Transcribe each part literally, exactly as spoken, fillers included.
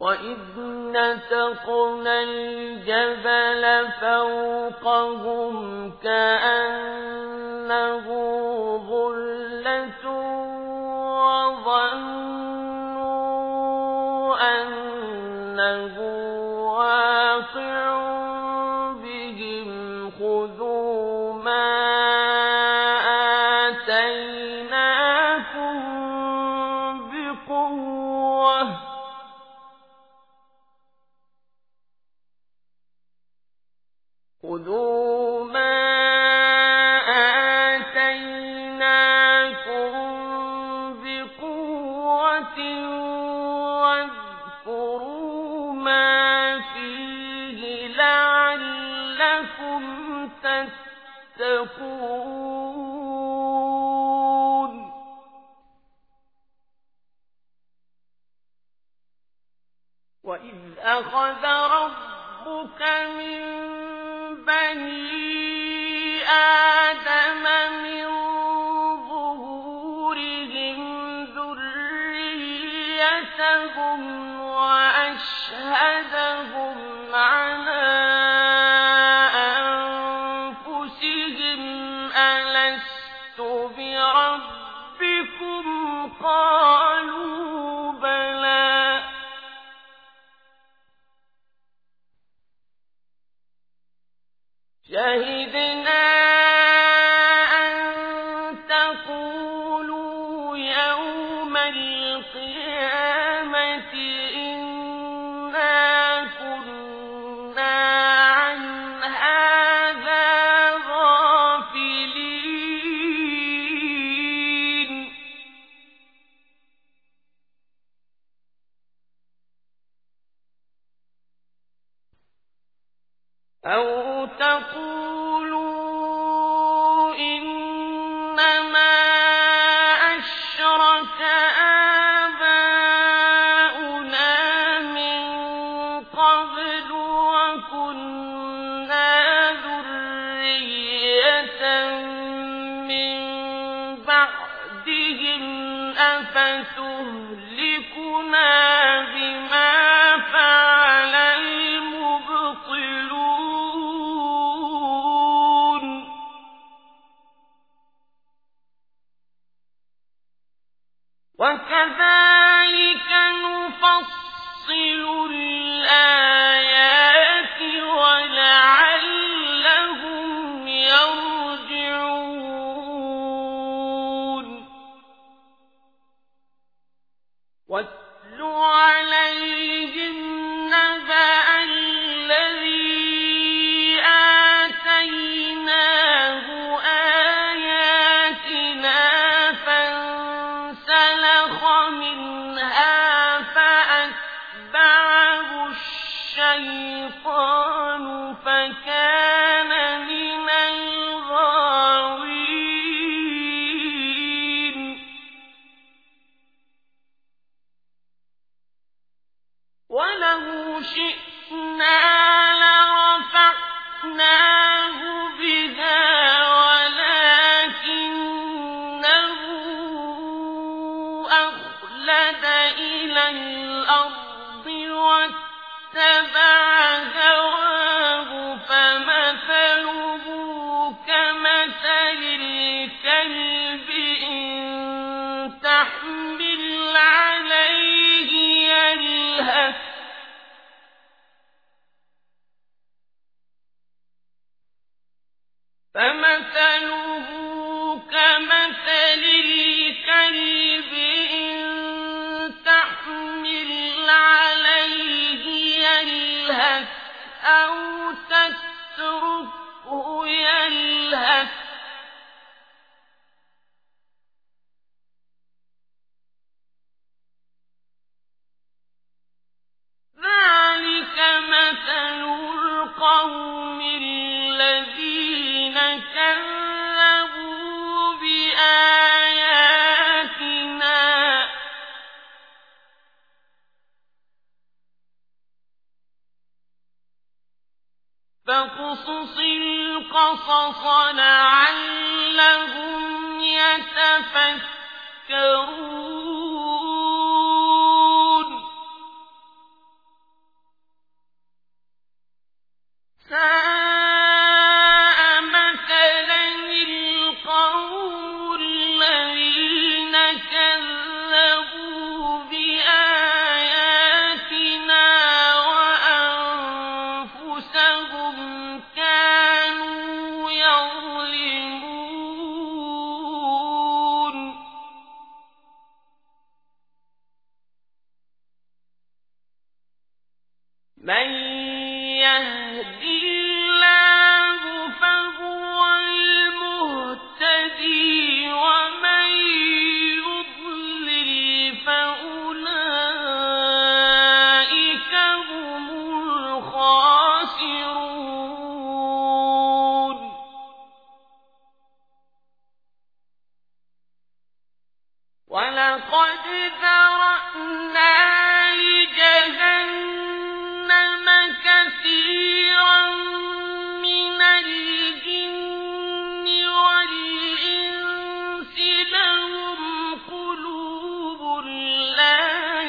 وَإِذْ نَتَقْنَا الْجَبَلَ فَوْقَهُمْ كَأَنَّهُ ظُلَّةٌ وَظَنُّوا أَنَّهُ وَاقِعٌ بِهِمْ خُذُوا مَا آتَيْنَاكُمْ بِقُوَّةٍ خُذُوا مَا آتَيْنَاكُمْ بِقُوَّةٍ وَاذْكُرُوا مَا فِيهِ لَعَلَّكُمْ تَتَّقُونَ وَإِذْ أَخَذَ رَبُّكَ مِن بَنِي آدَمَ مِن ظُهُورِهِمْ ذُرِّيَّتَهُمْ وَأَشْهَدَهُمْ عَلَىٰ أَنفُسِهِمْ أَلَسْتُ بِرَبِّكُمْ قَالُوا بَلَىٰ شَهِدْنَا أَن تَقُولُوا يَوْمَ الْقِيَامَةِ إِنَّا كُنَّا عَنْ هَٰذَا غَافِلِينَ أَوْ تَقُولُوا إِنَّمَا أَشْرَكَ آبَاؤُنَا مِن قَبْلُ وَكُنَّا ذُرِّيَّةً مِّن بَعْدِهِمْ أَفَتُهْلِكُنَا بِمَا فَعَلَ الْمُبْطِلُونَ وَكَذَٰلِكَ نُفَصِّلُ الْآيَاتِ وَلَعَلَّهُمْ يَرْجِعُونَ وَاتْلُ عَلَيْهِمْ نَبَأَ الَّذِي آتَيْنَاهُ آيَاتِنَا فَانسَلَخَ مِنْهَا فَأَتْبَعَهُ الشَّيْطَانُ فَكَانَ مِنَ الْغَاوِينَ وَلَوْ شِئْنَا لَرَفَعْنَاهُ بِهَا وَلَٰكِنَّهُ أَخْلَدَ إِلَى الْأَرْضِ وَاتَّبَعَ هَوَاهُ فَمَثَلُهُ كَمَثَلِ الْكَلْبِ إِن تَحْمِلْ عَلَيْهِ يَلْهَثْ فَمَثَلُهُ كَمَثَلِ الْكَلْبِ إِن تَحْمِلْ عَلَيْهِ يَلْهَثْ أَوْ تَتْرُكْهُ يَلْهَث ذَلِكَ مَثَلُ الْقَوْمِ الَّذِينَ كَذَّبُوا بِآيَاتِنَا فَاقْصُصِ الْقَصَصَ لَعَلَّهُمْ يَتَفَكَّرُونَ من يهد الله فهو المهتدي ومن يضلل فأولئك هم الخاسرون ولقد ذرأنا لجهنم كثيرا من الجن والإنس لهم قلوب لا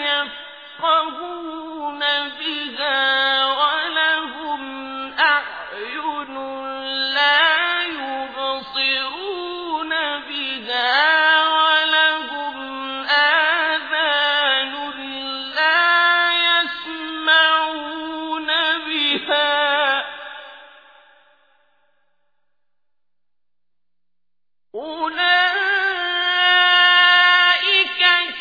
يفقهون بها ولهم أعين لا يبصرون بها ولهم آذان لا يسمعون بها أولئك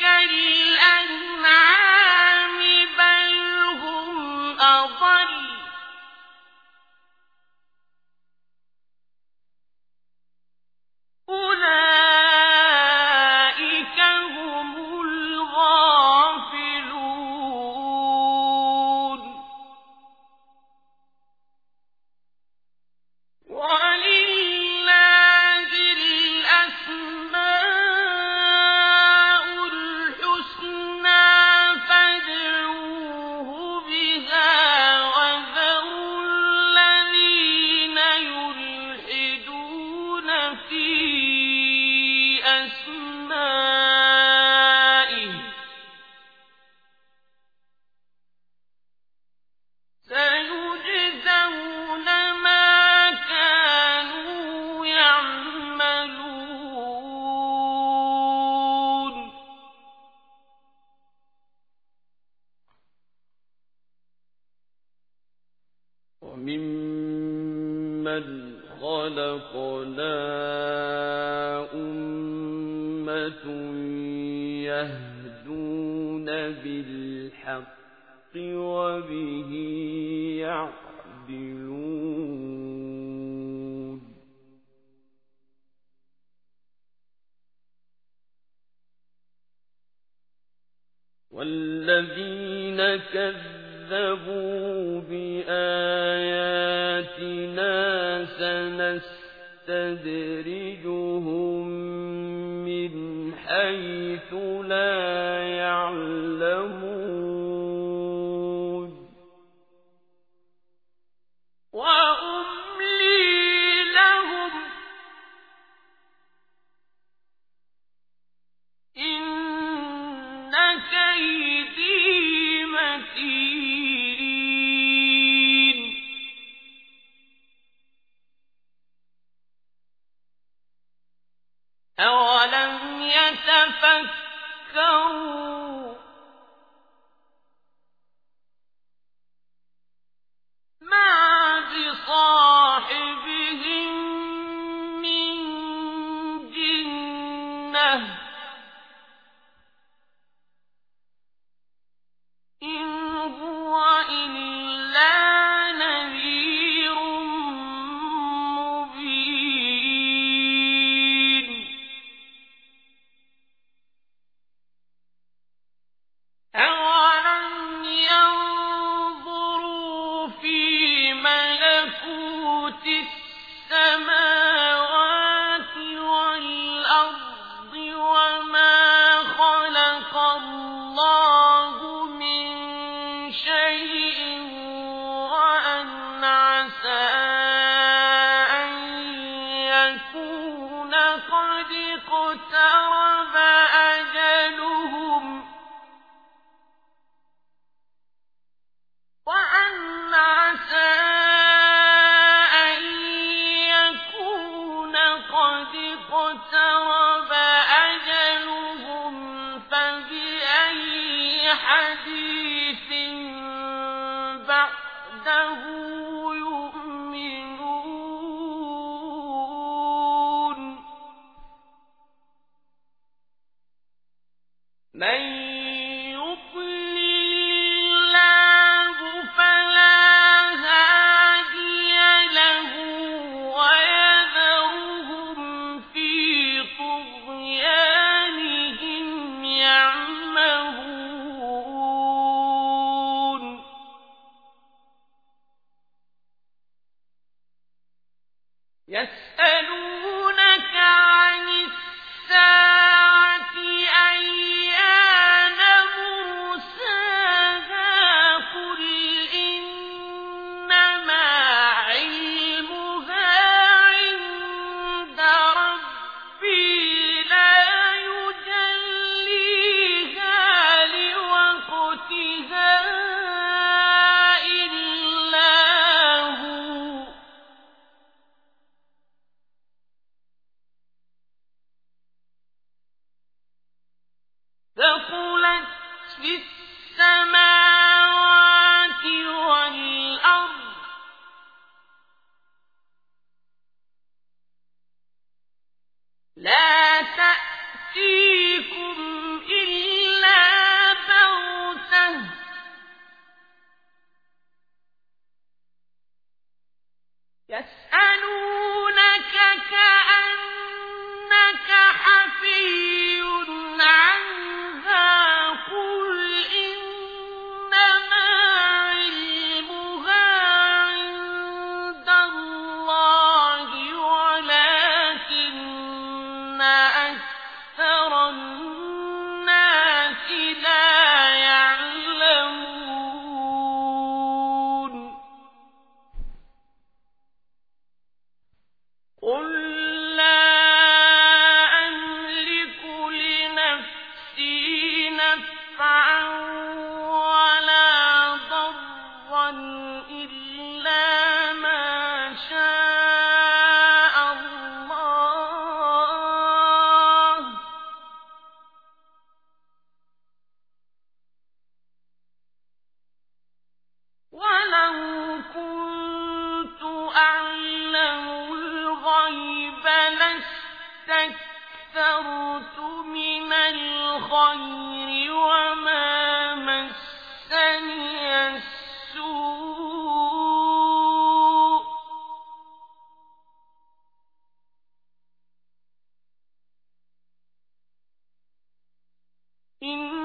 كالأنعام بل هم أضل أولئك هم الغافلون ولله الأسماء الحسنى فادعوه بها وذروا الذين يلحدون في أسمائه سيجزون ما كانوا يعملون وممن خلقنا أمة يهدون بالحق وبه يعدلون والذين كذبوا بآياتنا سنستدرجهم من حيث لا يعلمون وأملي لهم إن كيدي متين أولم يتفكروا ما بصاحبهم من جنة إن هو إلا نذير مبين أولم ينظروا في ملكوت السماوات والأرض وما خلق الله من شيء وأن عسى أن يكون قد اقترب أجلهم وأن عسى أن يكون قد اقترب أجلهم فبأي حديث بعده يؤمنون من يضلل الله فلا يسألونك عن الساعة أيان مرساها قل إنما علمها عند ربي لا يجليها لوقتها إلا هو ثقلت في السماوات والأرض لا تأتيكم إلا بغتة يسألونك كأنك حفي عنها قل إنما علمها عند الله ولكن أكثر الناس لا يعلمون قل لا أملك لنفسي نفعا ولا ضرا إلا ما شاء الله ولو كنت أعلم الغيب لاستكثرت من الخير وما مسني السوء إن